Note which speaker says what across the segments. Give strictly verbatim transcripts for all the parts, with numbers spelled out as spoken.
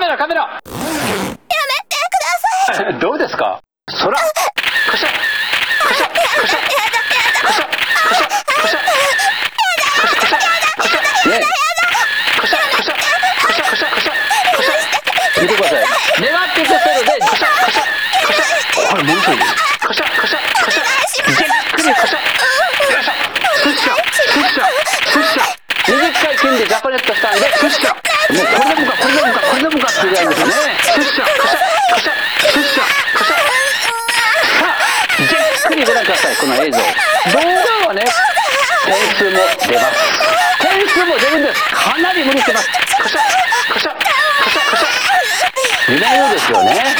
Speaker 1: ラカメラ。やめてください。どうですか。空。カシャカシャカシャカシャカシャカシャカシャカシャカシャねカシャカシャカシャカシャカシャカシャ見てください。ネガティブセルでカシャカシャカシャこれものすごいカシャカシャカシャじっくりカシャよいしょスッシャスッシャスッシャにじゅっかい金でジャパネットしたんでスッシャもうこれでもかこれでもかこれでもかっていうやつですね。スッシャカシャカシャスッシャカシャさあじっくりご覧ください。この映像動画はね点数も出ます。点数も出るんです。かなり無理してます。カシャカシャカシャカシャ見ないようですよね。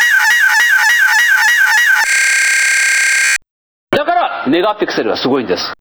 Speaker 1: メガピクセルはすごいんです。